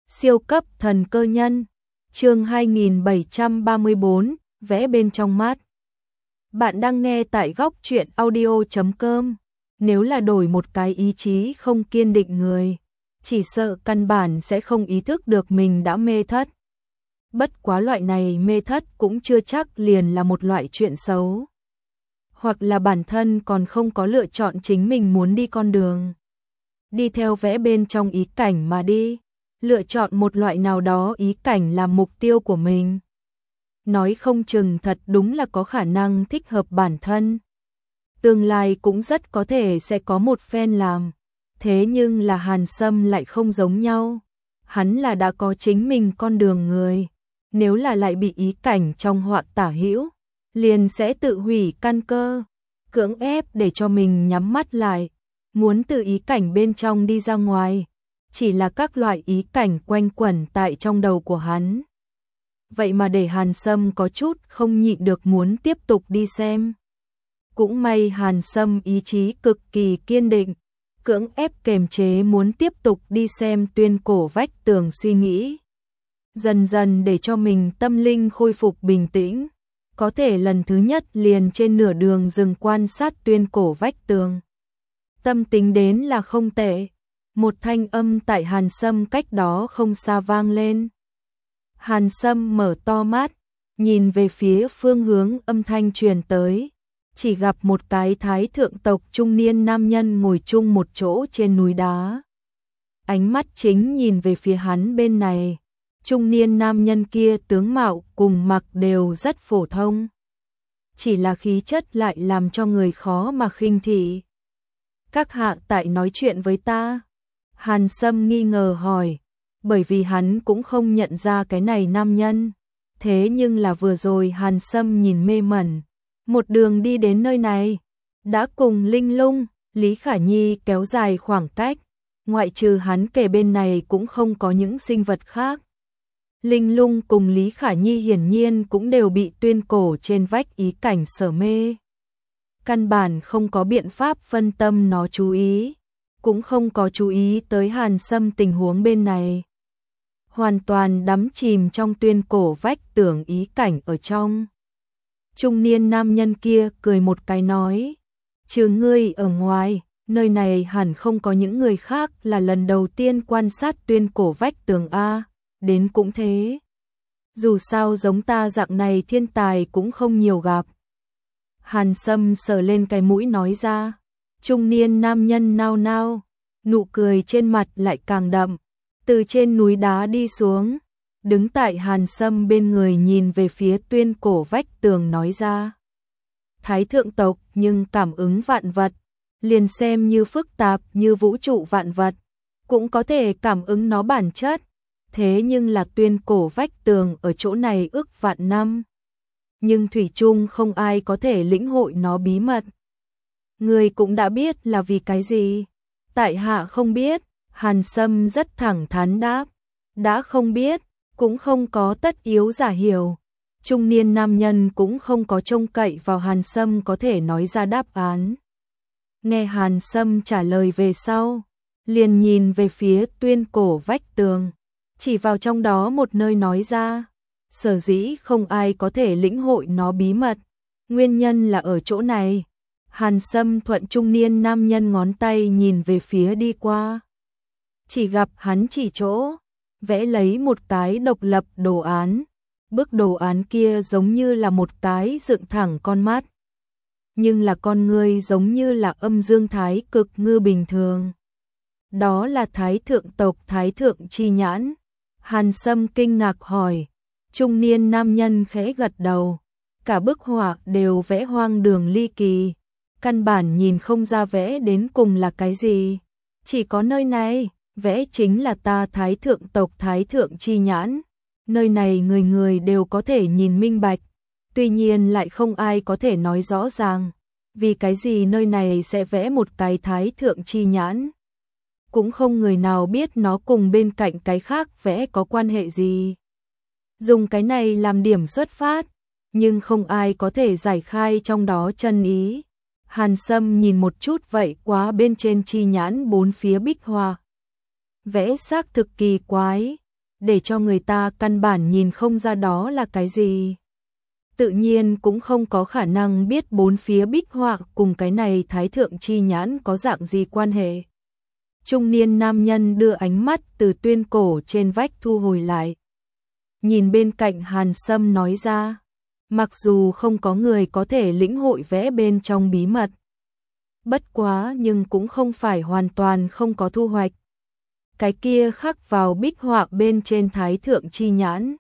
Siêu cấp thần cơ nhân, chương 2734, vẽ bên trong mắt. Bạn đang nghe tại góc truyện audio.com. Nếu là đổi một cái ý chí không kiên định người, chỉ sợ căn bản sẽ không ý thức được mình đã mê thất. Bất quá loại này mê thất cũng chưa chắc liền là một loại chuyện xấu. Hoặc là bản thân còn không có lựa chọn chính mình muốn đi con đường. Đi theo vẽ bên trong ý cảnh mà đi. Lựa chọn một loại nào đó ý cảnh làm mục tiêu của mình. Nói không chừng thật đúng là có khả năng thích hợp bản thân. Tương lai cũng rất có thể sẽ có một phen làm. Thế nhưng là Hàn Sâm lại không giống nhau. Hắn là đã có chính mình con đường người. Nếu là lại bị ý cảnh trong họa tả hữu, liền sẽ tự hủy căn cơ, cưỡng ép để cho mình nhắm mắt lại, muốn từ ý cảnh bên trong đi ra ngoài. Chỉ là các loại ý cảnh quanh quẩn tại trong đầu của hắn. Vậy mà để Hàn Sâm có chút không nhịn được muốn tiếp tục đi xem. Cũng may Hàn Sâm ý chí cực kỳ kiên định, cưỡng ép kềm chế muốn tiếp tục đi xem tuyên cổ vách tường suy nghĩ. Dần dần để cho mình tâm linh khôi phục bình tĩnh, có thể lần thứ nhất liền trên nửa đường dừng quan sát tuyên cổ vách tường. Tâm tính đến là không tệ. Một thanh âm tại Hàn Sâm cách đó không xa vang lên. Hàn Sâm mở to mắt, nhìn về phía phương hướng âm thanh truyền tới, chỉ gặp một cái thái thượng tộc trung niên nam nhân ngồi chung một chỗ trên núi đá. Ánh mắt chính nhìn về phía hắn bên này, trung niên nam nhân kia tướng mạo cùng mặc đều rất phổ thông. Chỉ là khí chất lại làm cho người khó mà khinh thị. Các hạ tại nói chuyện với ta? Hàn Sâm nghi ngờ hỏi, bởi vì hắn cũng không nhận ra cái này nam nhân. Thế nhưng là vừa rồi Hàn Sâm nhìn mê mẩn, một đường đi đến nơi này, đã cùng Linh Lung, Lý Khả Nhi kéo dài khoảng cách, ngoại trừ hắn kề bên này cũng không có những sinh vật khác. Linh Lung cùng Lý Khả Nhi hiển nhiên cũng đều bị tuyên cổ trên vách ý cảnh sở mê. Căn bản không có biện pháp phân tâm nó chú ý. Cũng không có chú ý tới Hàn Sâm tình huống bên này. Hoàn toàn đắm chìm trong tuyên cổ vách tường ý cảnh ở trong. Trung niên nam nhân kia cười một cái nói, trừ ngươi ở ngoài, nơi này hẳn không có những người khác là lần đầu tiên quan sát tuyên cổ vách tường A, đến cũng thế. Dù sao giống ta dạng này thiên tài cũng không nhiều gặp. Hàn Sâm sờ lên cái mũi nói ra. Trung niên nam nhân nao nao, nụ cười trên mặt lại càng đậm, từ trên núi đá đi xuống, đứng tại Hàn Sâm bên người nhìn về phía tuyên cổ vách tường nói ra. Thái thượng tộc nhưng cảm ứng vạn vật, liền xem như phức tạp như vũ trụ vạn vật, cũng có thể cảm ứng nó bản chất, thế nhưng là tuyên cổ vách tường ở chỗ này ước vạn năm. Nhưng thủy chung không ai có thể lĩnh hội nó bí mật. Người cũng đã biết là vì cái gì? Tại hạ không biết, Hàn Sâm rất thẳng thắn đáp. Đã không biết, cũng không có tất yếu giả hiểu. Trung niên nam nhân cũng không có trông cậy vào Hàn Sâm có thể nói ra đáp án. Nghe Hàn Sâm trả lời về sau, liền nhìn về phía tuyên cổ vách tường, chỉ vào trong đó một nơi nói ra. Sở dĩ không ai có thể lĩnh hội nó bí mật, nguyên nhân là ở chỗ này. Hàn Sâm thuận trung niên nam nhân ngón tay nhìn về phía đi qua. Chỉ gặp hắn chỉ chỗ, vẽ lấy một cái độc lập đồ án. Bức đồ án kia giống như là một cái dựng thẳng con mắt. Nhưng là con người giống như là âm dương thái cực ngư bình thường. Đó là thái thượng tộc thái thượng chi nhãn. Hàn Sâm kinh ngạc hỏi. Trung niên nam nhân khẽ gật đầu. Cả bức họa đều vẽ hoang đường ly kỳ. Căn bản nhìn không ra vẽ đến cùng là cái gì. Chỉ có nơi này, vẽ chính là ta thái thượng tộc thái thượng chi nhãn. Nơi này người người đều có thể nhìn minh bạch. Tuy nhiên lại không ai có thể nói rõ ràng. Vì cái gì nơi này sẽ vẽ một cái thái thượng chi nhãn. Cũng không người nào biết nó cùng bên cạnh cái khác vẽ có quan hệ gì. Dùng cái này làm điểm xuất phát, nhưng không ai có thể giải khai trong đó chân ý. Hàn Sâm nhìn một chút vậy quá bên trên chi nhãn bốn phía bích hoa. Vẽ xác thực kỳ quái, để cho người ta căn bản nhìn không ra đó là cái gì. Tự nhiên cũng không có khả năng biết bốn phía bích họa cùng cái này thái thượng chi nhãn có dạng gì quan hệ. Trung niên nam nhân đưa ánh mắt từ tuyên cổ trên vách thu hồi lại. Nhìn bên cạnh Hàn Sâm nói ra, mặc dù không có người có thể lĩnh hội vẽ bên trong bí mật. Bất quá nhưng cũng không phải hoàn toàn không có thu hoạch. Cái kia khắc vào bích họa bên trên thái thượng chi nhãn.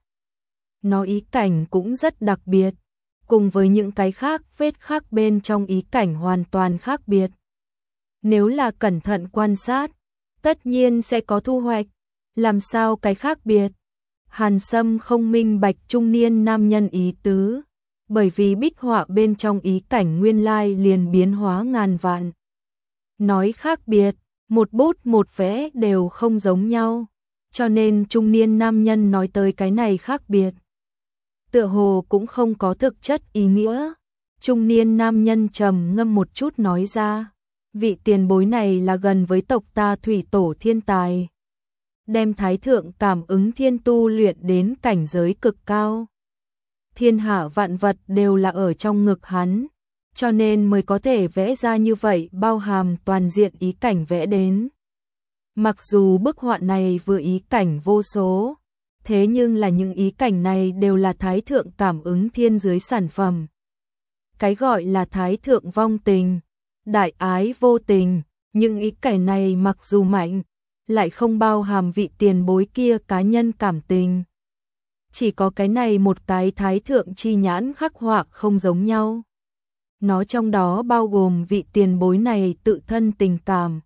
Nó ý cảnh cũng rất đặc biệt, cùng với những cái khác vết khắc bên trong ý cảnh hoàn toàn khác biệt. Nếu là cẩn thận quan sát, tất nhiên sẽ có thu hoạch. Làm sao cái khác biệt? Hàn Sâm không minh bạch trung niên nam nhân ý tứ, bởi vì bích họa bên trong ý cảnh nguyên lai liền biến hóa ngàn vạn. Nói khác biệt, một bút một vẽ đều không giống nhau, cho nên trung niên nam nhân nói tới cái này khác biệt. Tựa hồ cũng không có thực chất ý nghĩa. Trung niên nam nhân trầm ngâm một chút nói ra, vị tiền bối này là gần với tộc ta thủy tổ thiên tài. Đem thái thượng cảm ứng thiên tu luyện đến cảnh giới cực cao. Thiên hạ vạn vật đều là ở trong ngực hắn, cho nên mới có thể vẽ ra như vậy bao hàm toàn diện ý cảnh vẽ đến. Mặc dù bức họa này vừa ý cảnh vô số, thế nhưng là những ý cảnh này đều là thái thượng cảm ứng thiên dưới sản phẩm. Cái gọi là thái thượng vong tình, đại ái vô tình, những ý cảnh này mặc dù mạnh, lại không bao hàm vị tiền bối kia cá nhân cảm tình. Chỉ có cái này một cái thái thượng chi nhãn khắc họa không giống nhau. Nó trong đó bao gồm vị tiền bối này tự thân tình cảm.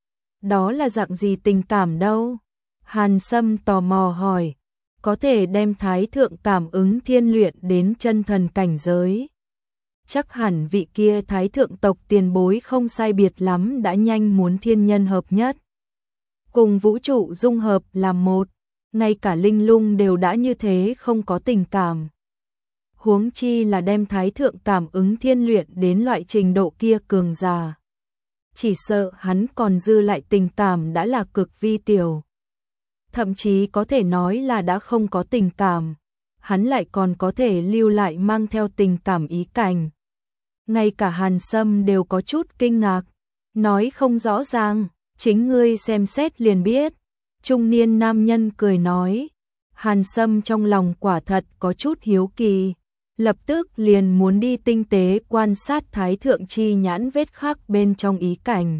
Đó là dạng gì tình cảm đâu? Hàn Sâm tò mò hỏi, có thể đem thái thượng cảm ứng thiên luyện đến chân thần cảnh giới. Chắc hẳn vị kia thái thượng tộc tiền bối không sai biệt lắm đã nhanh muốn thiên nhân hợp nhất. Cùng vũ trụ dung hợp làm một, ngay cả linh lung đều đã như thế không có tình cảm. Huống chi là đem thái thượng cảm ứng thiên luyện đến loại trình độ kia cường giả. Chỉ sợ hắn còn dư lại tình cảm đã là cực vi tiểu. Thậm chí có thể nói là đã không có tình cảm, hắn lại còn có thể lưu lại mang theo tình cảm ý cảnh. Ngay cả Hàn Sâm đều có chút kinh ngạc, nói không rõ ràng, chính ngươi xem xét liền biết. Trung niên nam nhân cười nói, Hàn Sâm trong lòng quả thật có chút hiếu kỳ, lập tức liền muốn đi tinh tế quan sát thái thượng chi nhãn vết khắc bên trong ý cảnh.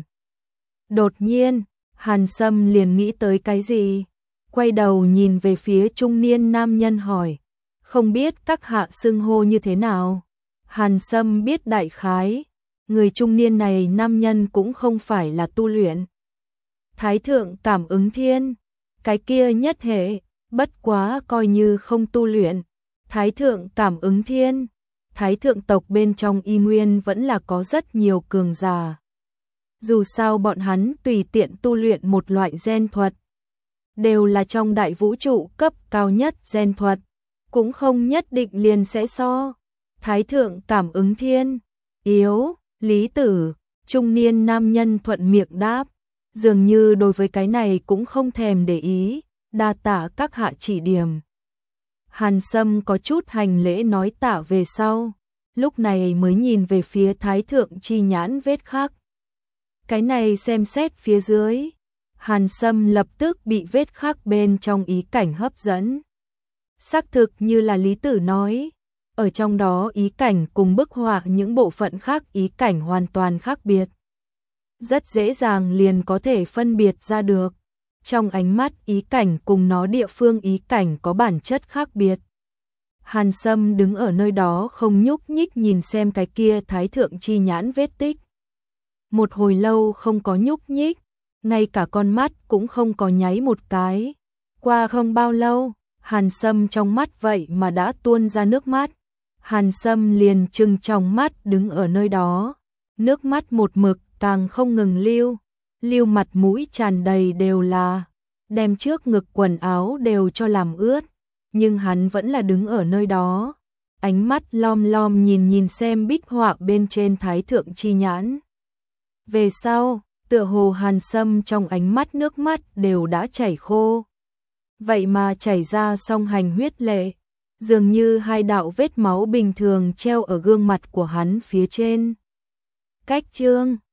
Đột nhiên, Hàn Sâm liền nghĩ tới cái gì, quay đầu nhìn về phía trung niên nam nhân hỏi, không biết các hạ xưng hô như thế nào? Hàn Sâm biết đại khái, người trung niên này nam nhân cũng không phải là tu luyện. Thái thượng cảm ứng thiên, cái kia nhất hệ, bất quá coi như không tu luyện. Thái thượng cảm ứng thiên, thái thượng tộc bên trong y nguyên vẫn là có rất nhiều cường giả. Dù sao bọn hắn tùy tiện tu luyện một loại gen thuật, đều là trong đại vũ trụ cấp cao nhất gen thuật, cũng không nhất định liền sẽ so. Thái thượng cảm ứng thiên, yếu, lý tử, trung niên nam nhân thuận miệng đáp, dường như đối với cái này cũng không thèm để ý, đa tạ các hạ chỉ điểm. Hàn Sâm có chút hành lễ nói tạ về sau, lúc này mới nhìn về phía thái thượng chi nhãn vết khắc. Cái này xem xét phía dưới, Hàn Sâm lập tức bị vết khắc bên trong ý cảnh hấp dẫn. Xác thực như là Lý Tử nói, ở trong đó ý cảnh cùng bức họa những bộ phận khác ý cảnh hoàn toàn khác biệt. Rất dễ dàng liền có thể phân biệt ra được. Trong ánh mắt ý cảnh cùng nó địa phương ý cảnh có bản chất khác biệt. Hàn Sâm đứng ở nơi đó không nhúc nhích nhìn xem cái kia thái thượng chi nhãn vết tích. Một hồi lâu không có nhúc nhích, ngay cả con mắt cũng không có nháy một cái. Qua không bao lâu, Hàn Sâm trong mắt vậy mà đã tuôn ra nước mắt. Hàn Sâm liền trừng trong mắt đứng ở nơi đó, nước mắt một mực càng không ngừng lưu mặt mũi tràn đầy đều là, đem trước ngực quần áo đều cho làm ướt, nhưng hắn vẫn là đứng ở nơi đó, ánh mắt lom lom nhìn xem bích họa bên trên thái thượng chi nhãn. Về sau, tựa hồ Hàn Sâm trong ánh mắt nước mắt đều đã chảy khô. vậy mà chảy ra song hành huyết lệ, dường như hai đạo vết máu bình thường treo ở gương mặt của hắn phía trên. Cách chương